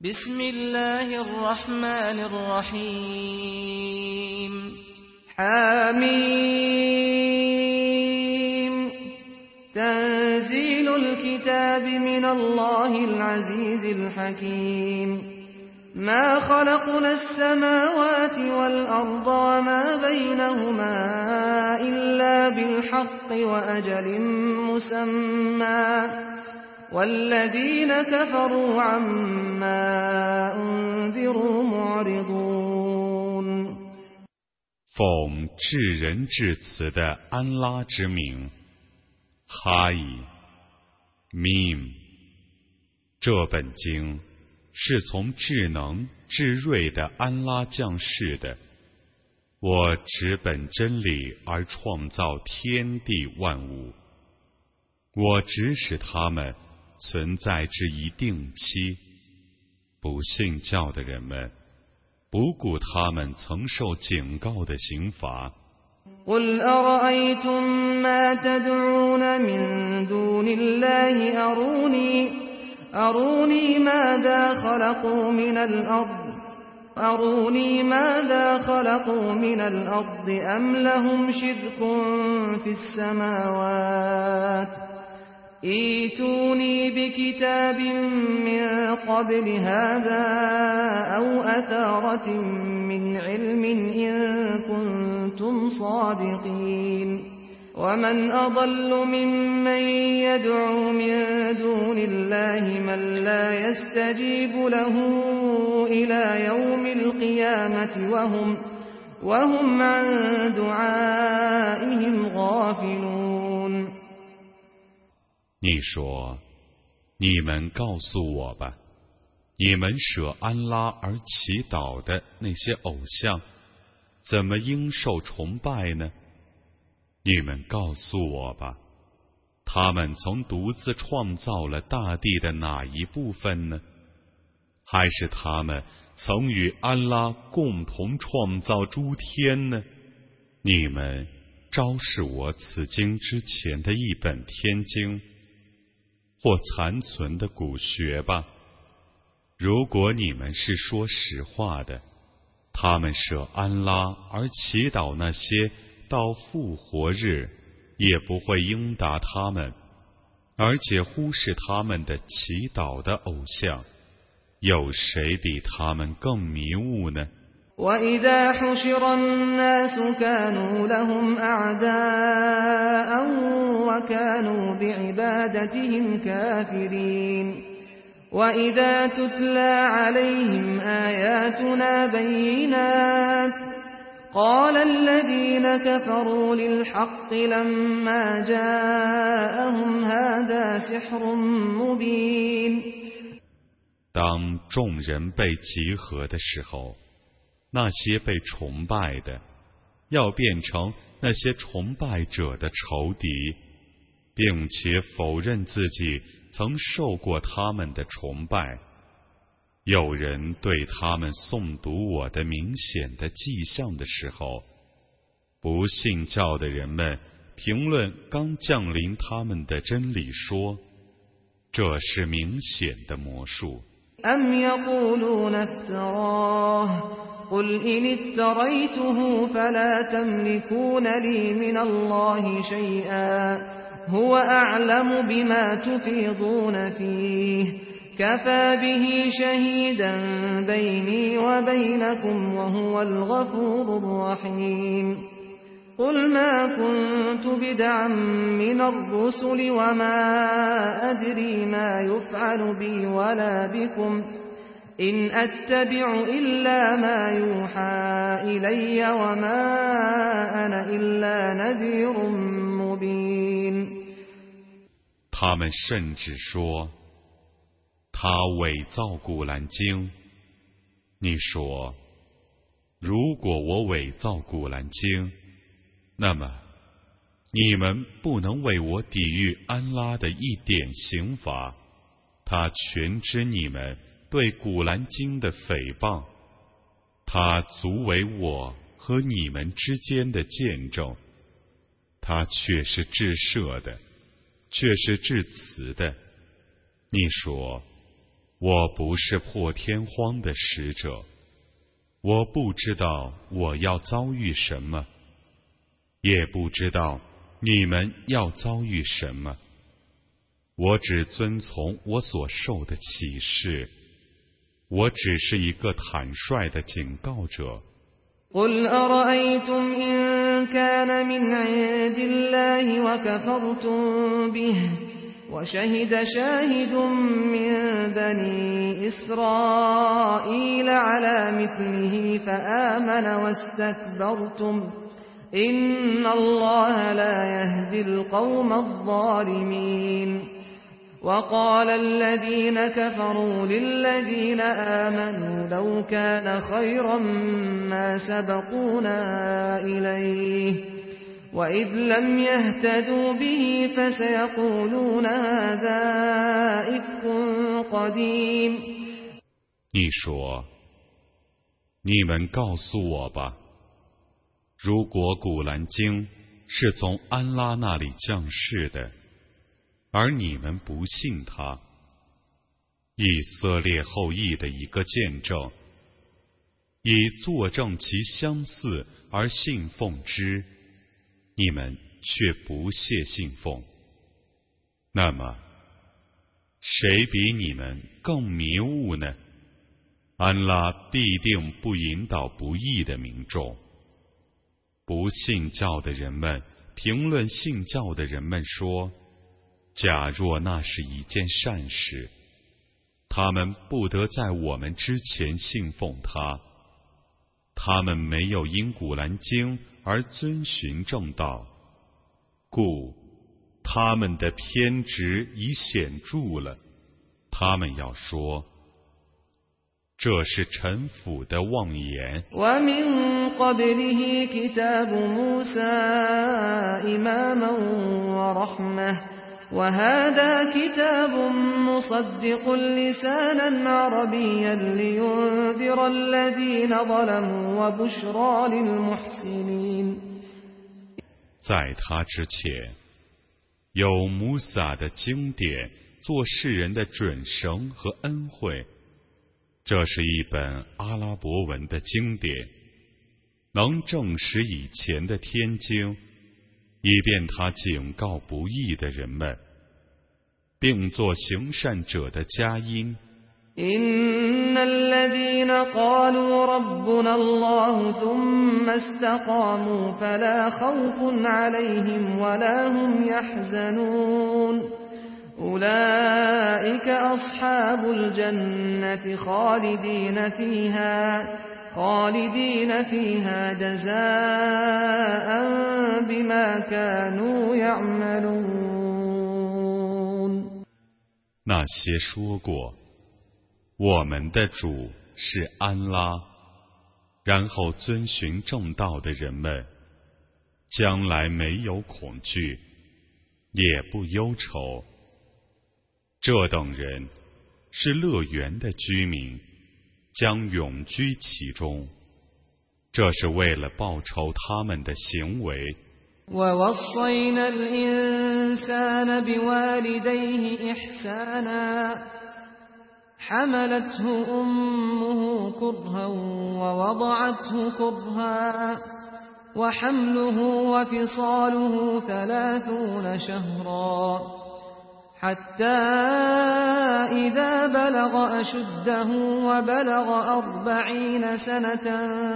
بسم الله الرحمن الرحيم حميم تنزيل الكتاب من الله العزيز الحكيم ما خلقنا السماوات والأرض وما بينهما إلا بالحق وأجل مسمى والذين كفروا عما أنذروا معرضون 奉至仁至慈的安拉之名，哈伊，Mim， 这本经是从智能至睿的安拉降世的。我只本真理而创造天地万物，我只使他们存在至一定期。不信教的人们不顾他们曾受警告的刑罚。 قل أرأيتم ما تدعون من دون الله أروني ماذا خلقوا من الأرض أم لهم شرك في السماوات ائتوني بكتاب من قبل هذا أو أثارة من علم إن كنتم صادقين ومن أضل ممن يدعو من دون الله من لا يستجيب له إلى يوم القيامة وهم عن دعائهم غافلون 你说，你们告诉我吧，你们舍安拉而祈祷的那些偶像，怎么应受崇拜呢？你们告诉我吧，他们曾独自创造了大地的哪一部分呢？还是他们曾与安拉共同创造诸天呢？你们昭示我此经之前的一本天经或残存的古学吧。如果你们是说实话的，他们舍安拉而祈祷那些到复活日也不会应答他们，而且忽视他们的祈祷的偶像，有谁比他们更迷雾呢？ وَإِذَا حُشِرَ النَّاسُ كَانُوا لَهُمْ أَعْدَاءً وَكَانُوا بِعِبَادَتِهِمْ كَافِرِينَ وَإِذَا تُتْلَى عَلَيْهِمْ آيَاتُنَا بَيِّنَاتٍ قَالَ الَّذِينَ كَفَرُوا لِلْحَقِّ لَمَّا جَاءَهُمْ هَذَا سِحْرٌ مُبِينٌ 当众人被集合的时候，那些被崇拜的要变成那些崇拜者的仇敌，并且否认自己曾受过他们的崇拜。有人对他们诵读我的明显的迹象的时候，不信教的人们评论刚降临他们的真理说，这是明显的魔术。 أَمْ يَقُولُونَ افْتَرَاهُ قُلْ إِنِ افْتَرَيْتُهُ فَلَا تَمْلِكُونَ لِي مِنَ اللَّهِ شَيْئًا هُوَ أَعْلَمُ بِمَا تُفِيضُونَ فِيهِ كَفَى بِهِ شَهِيدًا بَيْنِي وَبَيْنَكُمْ وَهُوَ الْغَفُورُ الرَّحِيمُ قُلْ مَا كُنْتُ بِدْعًا مِنَ الرُّسُلِ وَمَا أَدْرِي مَا يُفْعَلُ بِي وَلَا بِكُمْ إِنْ أَتَّبِعُ إِلَّا مَا يُوحَى إِلَيَّ وَمَا أَنَا إِلَّا نَذِيرٌ مُبِينٌ 他们甚至说他伪造古兰经。你说，如果我伪造古兰经，那么你们不能为我抵御安拉的一点刑罚。他全知你们对古兰经的诽谤，他足为我和你们之间的见证。他却是至赦的，却是至慈的。你说， 我不是破天荒的使者，我不知道我要遭遇什么，也不知道你们要遭遇什么。我只遵从我所受的启示，我只是一个坦率的警告者。 قل أرأيتم إن كان من عند الله وكفرتم به وشهد شاهد من بني إسرائيل على مثله فآمن واستكبرتم إن الله لا يهدي القوم الظالمين وقال الذين كفروا للذين آمنوا لو كان خيرا ما سبقونا إليه وإذ لم يهتدوا به فسيقولون هذا إفك قديم 你说，你们告诉我吧，如果古兰经是从安拉那里降世的，而你们不信他，以色列后裔的一个见证，以作证其相似而信奉之，你们却不屑信奉，那么谁比你们更迷雾呢？安拉必定不引导不义的民众。不信教的人们评论信教的人们说，假若那是一件善事，他们不得在我们之前信奉他。他们没有因古兰经而遵循正道，故他们的偏执已显著了。他们要说，这是臣服的妄言。 ومن قبله كتاب موسى إماما ورحمة وهذا كتاب مصدق لسانا عربيا لينذر الذين ظلموا وبشرى للمحسنين 在他之前，有穆萨的经典做世人的准绳和恩惠。这是一本阿拉伯文的经典，能证实以前的天经，以便他警告不义的人们，并做行善者的佳音。 إن الذين قالوا ربنا الله ثم استقاموا فلا خوف عليهم ولا هم يحزنون أولئك أصحاب الجنة خالدين فيها جزاء بما كانوا يعملون 那些说过我们的主是安拉，然后遵循正道的人们，将来没有恐惧，也不忧愁。这等人是乐园的居民，将永居其中，这是为了报酬他们的行为。 ووصينا الإنسان بوالديه إحسانا حملته أمه كرها ووضعته كرها وحمله وفصاله 30 شهرا حتى إذا بلغ أشده وبلغ 40 سنة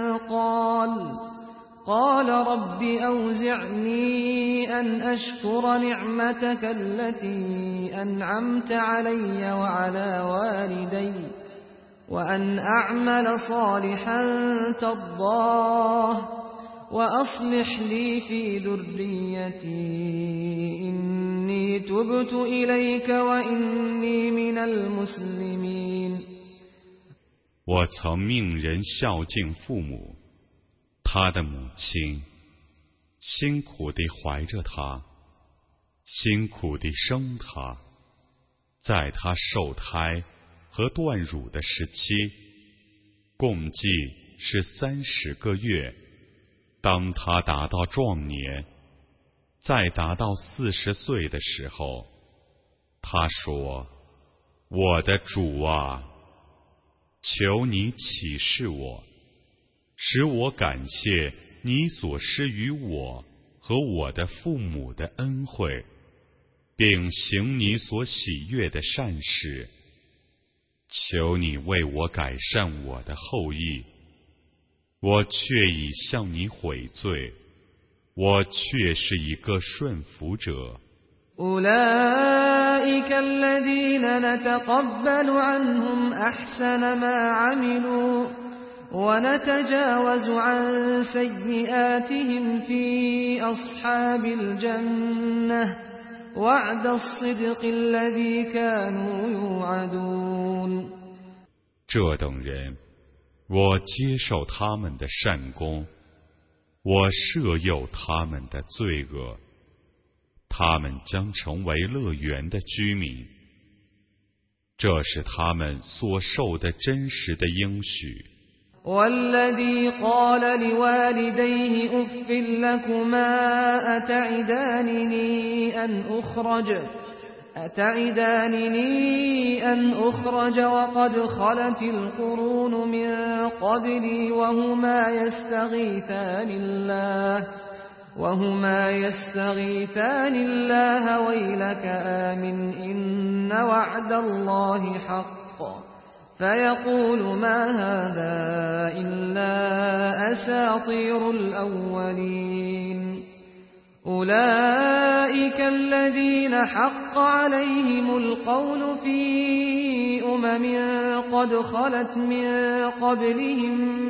قال رب أوزعني أن أشكر نعمتك التي أنعمت علي وعلى والدي وأن أعمل صالحا ترضاه وأصلح لي في ذريتي إني تبت إليك وإني من المسلمين 我曾命人孝敬父母，他的母亲辛苦地怀着他，辛苦地生他，在他受胎和断乳的时期，共计是30个月。当他达到壮年，再达到40岁的时候，他说： 我的主啊，求你启示我，使我感谢你所施于我和我的父母的恩惠，并行你所喜悦的善事。求你为我改善我的后裔，我却已向你悔罪，我却是一个顺服者。 أولئك الذين نتقبل عنهم أحسن ما عملوا ونتجاوز عن سيئاتهم في أصحاب الجنة وعد الصدق الذي كانوا يوعدون。 这等人，我接受他们的善功，我赦宥他们的罪恶，他们将成为乐园的居民，这是他们所受的真实的应许。 والذي قال لوالديه أف لكما أتعدانني أن أخرج وقد خلت القرون من قبلي وهما يستغيثان الله ويلك آمن إن وعد الله حق فيقول ما هذا إلا أساطير الأولين أولئك الذين حق عليهم القول في قد خلت من قبلهم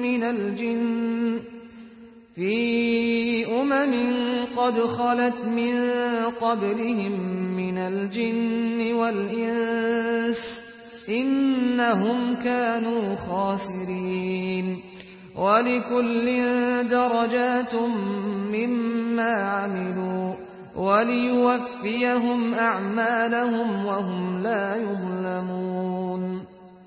من الجن والإنس إنهم كانوا خاسرين ولكل درجات مما عملوا وليوفيهم أعمالهم وهم لا يظلمون。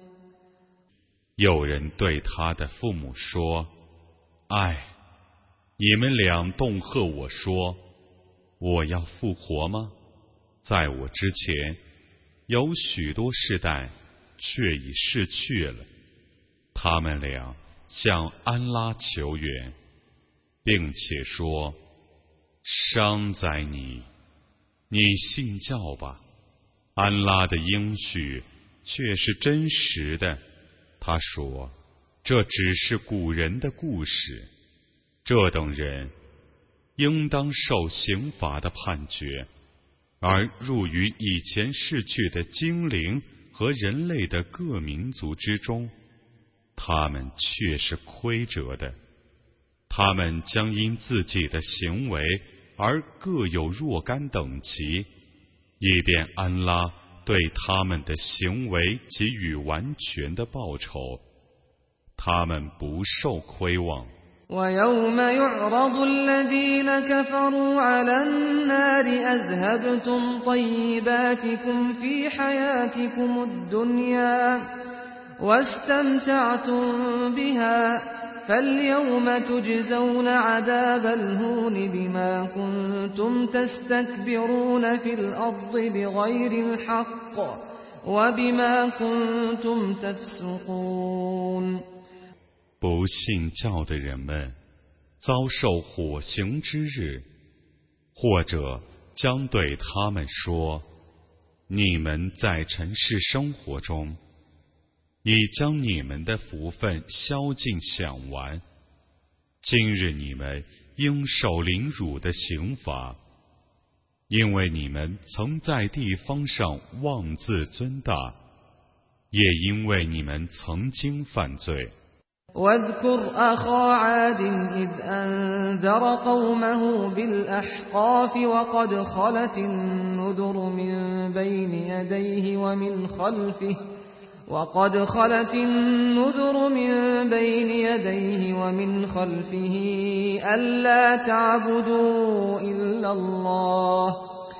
有人对他的父母说：哎，你们俩恫吓我说，我要复活吗？在我之前有许多世代却已逝去了。他们俩向安拉求援，并且说：伤哉你，你信教吧，安拉的应许却是真实的。他说：这只是古人的故事，这等人应当受刑罚的判决，而入于以前逝去的精灵和人类的各民族之中，他们却是亏折的。他们将因自己的行为而各有若干等级，以便安拉对他们的行为给予完全的报酬，他们不受亏望。 ويوم يعرض الذين كفروا على النار أذهبتم طيباتكم في حياتكم الدنيا واستمتعتم بها فاليوم تجزون عذاب الهون بما كنتم تستكبرون في الأرض بغير الحق وبما كنتم تفسقون。 不信教的人们遭受火刑之日，或者将对他们说：你们在尘世生活中已将你们的福分消尽享完，今日你们应受凌辱的刑罚，因为你们曾在地方上妄自尊大，也因为你们曾经犯罪。 واذكر أخا عاد إذ أنذر قومه بالأحقاف وقد خلت النذر من بين يديه ومن خلفه ألا تعبدوا إلا الله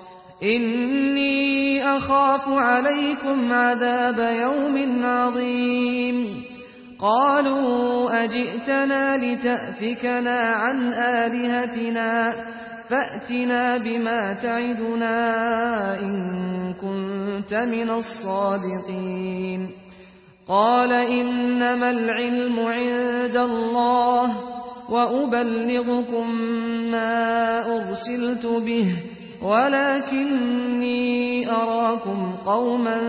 إني أخاف عليكم عذاب يوم عظيم قالوا أجئتنا لتأفكنا عن آلهتنا فأتنا بما تعدنا إن كنت من الصادقين قال إنما العلم عند الله وأبلغكم ما أرسلت به ولكني أراكم قوما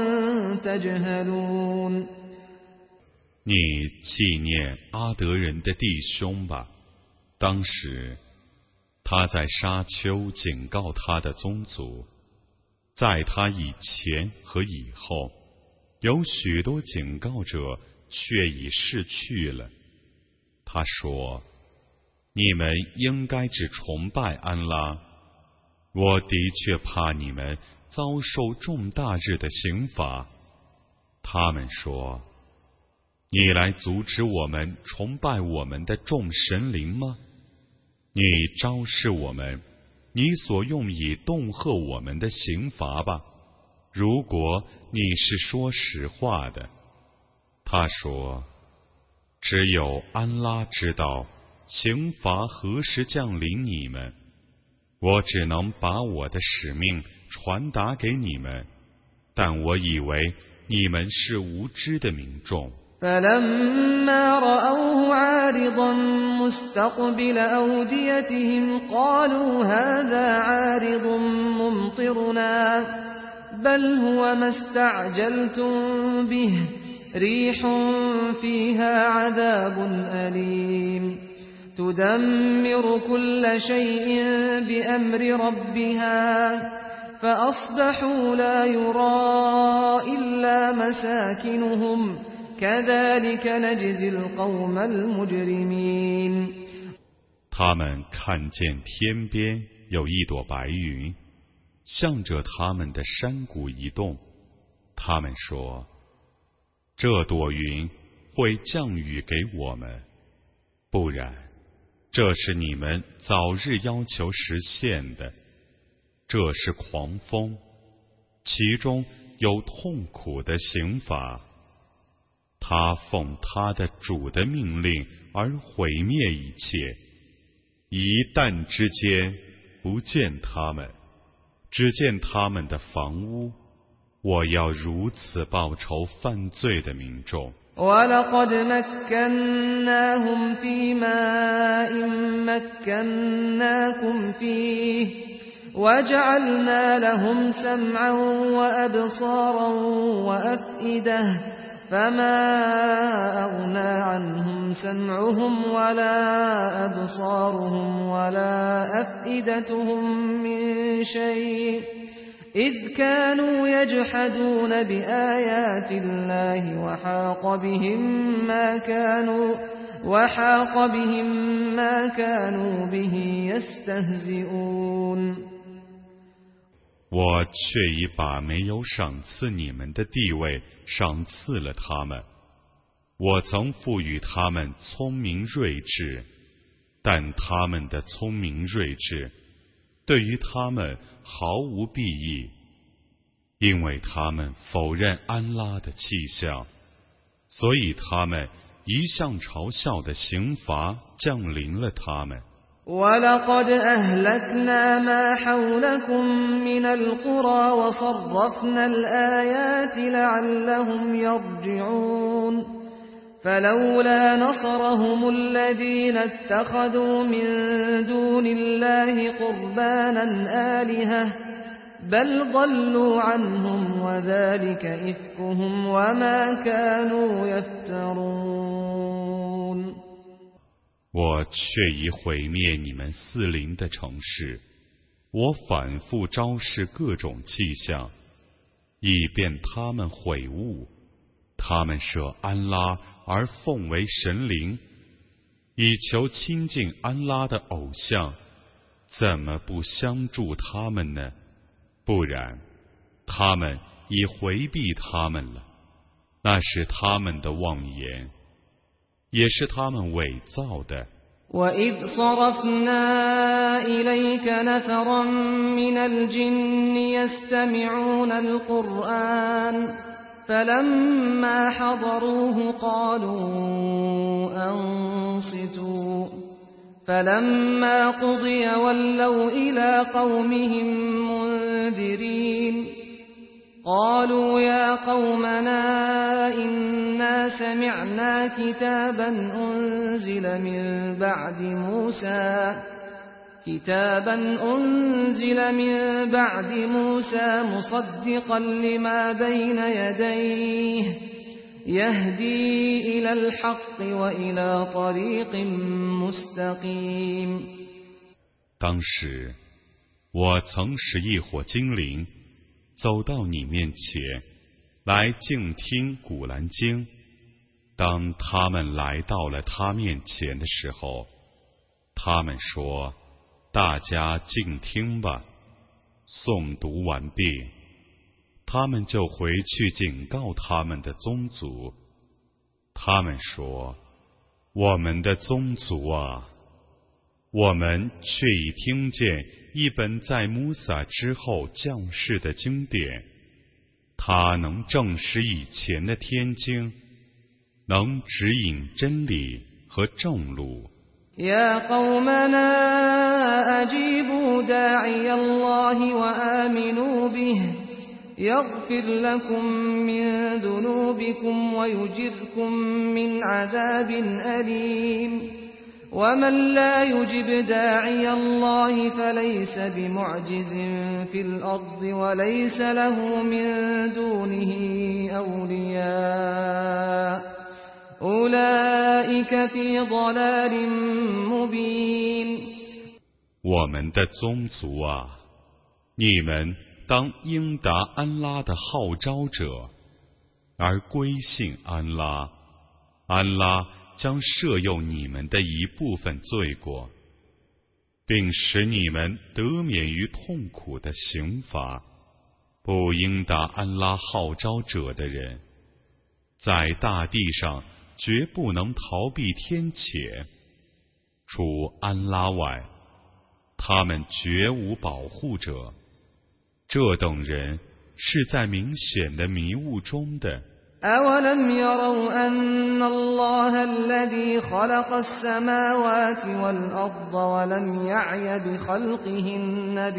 تجهلون 你纪念阿德人的弟兄吧。当时他在沙丘警告他的宗族，在他以前和以后，有许多警告者却已逝去了。他说：你们应该只崇拜安拉，我的确怕你们遭受重大日的刑罚。他们说：你来阻止我们崇拜我们的众神灵吗？你昭示我们你所用以恫吓我们的刑罚吧，如果你是说实话的。他说：只有安拉知道刑罚何时降临你们，我只能把我的使命传达给你们，但我以为你们是无知的民众。 فلما رأوه عارضا مستقبل أوديتهم قالوا هذا عارض ممطرنا بل هو ما استعجلتم به ريح فيها عذاب أليم تدمر كل شيء بأمر ربها فأصبحوا لا يرى إلا مساكنهم كذلك نجزي القوم المجرمين 他们看见天边有一朵白云，向着他们的山谷移动。他们说：这朵云会降雨给我们，不然，这是你们早日要求实现的。这是狂风，其中有痛苦的刑罚。他奉他的主的命令而毁灭一切，一旦之间不见他们，只见他们的房屋，我要如此报仇犯罪的民众。 ولقد مكناهم في ماء مكناكم فيه وجعلنا لهم سمعا وأبصارا وأفئدة فما أغنى عنهم سمعهم ولا أبصارهم ولا أفئدتهم من شيء إذ كانوا يجحدون بآيات الله وحاق بهم ما كانوا به يستهزئون 我却已把没有赏赐你们的地位赏赐了他们。我曾赋予他们聪明睿智，但他们的聪明睿智对于他们毫无裨益，因为他们否认安拉的气象，所以他们一向嘲笑的刑罚降临了他们。 ولقد أهلكنا ما حولكم من القرى وصرفنا الآيات لعلهم يرجعون فلولا نصرهم الذين اتخذوا من دون الله قربانا آلهة بل ضلوا عنهم وذلك إفكهم وما كانوا يفترون 我却已毁灭你们四邻的城市，我反复昭示各种迹象，以便他们悔悟。他们舍安拉而奉为神灵，以求亲近安拉的偶像，怎么不相助他们呢？不然，他们已回避他们了。那是他们的妄言，也是他们伪造的。 وَإِذْ صَرَفْنَا إِلَيْكَ نَفَرًا مِنَ الْجِنِّ يَسْتَمِعُونَ الْقُرْآنَ فَلَمَّا حَضَرُوهُ قَالُوا أَنصِتُوا فلما قضي ولوا إلى قومهم منذرين قالوا يا قومنا إنا سمعنا كتابا أنزل من بعد موسى مصدقا لما بين يديه يهدي إلى الحق وإلى طريق مستقيم。 当时，我曾使一伙精灵走到你面前，来静听古兰经。当他们来到了他面前的时候，他们说：“大家静听吧。”诵读完毕，他们就回去警告他们的宗族。他们说：“我们的宗族啊，我们却已听见一本在穆萨之后降世的经典，它能证实以前的天经，能指引真理和正路。” يا قومنا أجيبوا داعي الله وآمنوا به يغفر لكم من ذنوبكم ويجركم من عذاب أليم ومن لا يجب داعي الله فليس بمعجز في الأرض وليس له من دونه أولياء أولئك في ضلال مبين。 我们的宗族啊，你们当应答安拉的号召者，而归信安拉，安拉将赦宥你们的一部分罪过，并使你们得免于痛苦的刑罚。不应答安拉号召者的人，在大地上绝不能逃避天谴，除安拉外，他们绝无保护者。这等人是在明显的迷雾中的。 أولم يروا أن الله الذي خلق السماوات والأرض ولم يعي بخلقهن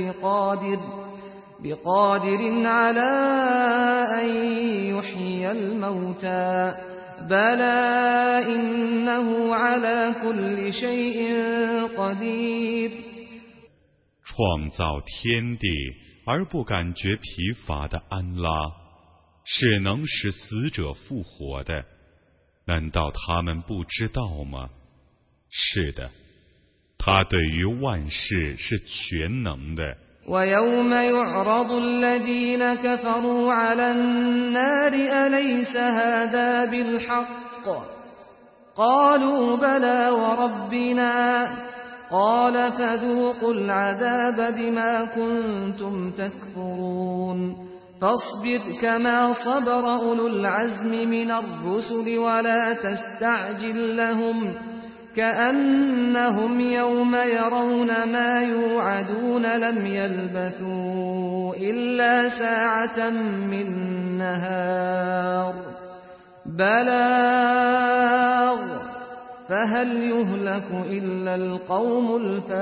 بقادر على أن يحيي الموتى بلى إنه على كل شيء قدير。 创造天地而不感觉疲乏的安拉，是能使死者复活的，难道他们不知道吗？是的，他对于万事是全能的。 ويوم يعرض الذين كفروا على النار أليس هذا بالحق قالوا بلى وربنا قال فذوقوا العذاب بما كنتم تكفرون فاصبر كما صبر أولو العزم من الرسل ولا تستعجل لهم كأنهم يوم يرون ما يوعدون لم يلبثوا إلا ساعة من نهار بلاغ فهل يهلك إلا القوم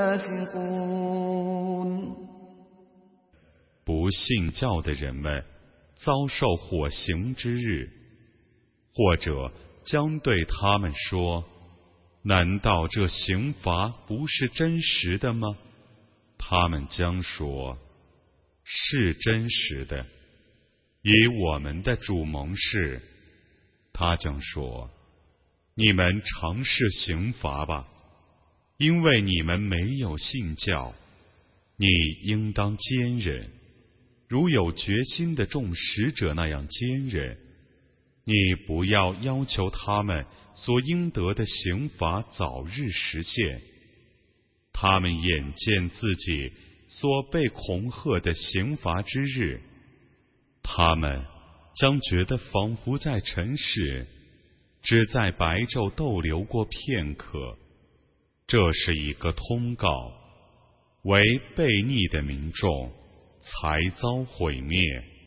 الفاسقون。 不信教的人们遭受火刑之日，或者将对他们说：难道这刑罚不是真实的吗？他们将说：是真实的，以我们的主盟誓。他将说：你们尝试刑罚吧，因为你们没有信教。你应当坚忍，如有决心的众使者那样坚忍。你不要要求他们所应得的刑罚早日实现，他们眼见自己所被恐吓的刑罚之日，他们将觉得仿佛在尘世只在白昼逗留过片刻。这是一个通告，为悖逆的民众才遭毁灭。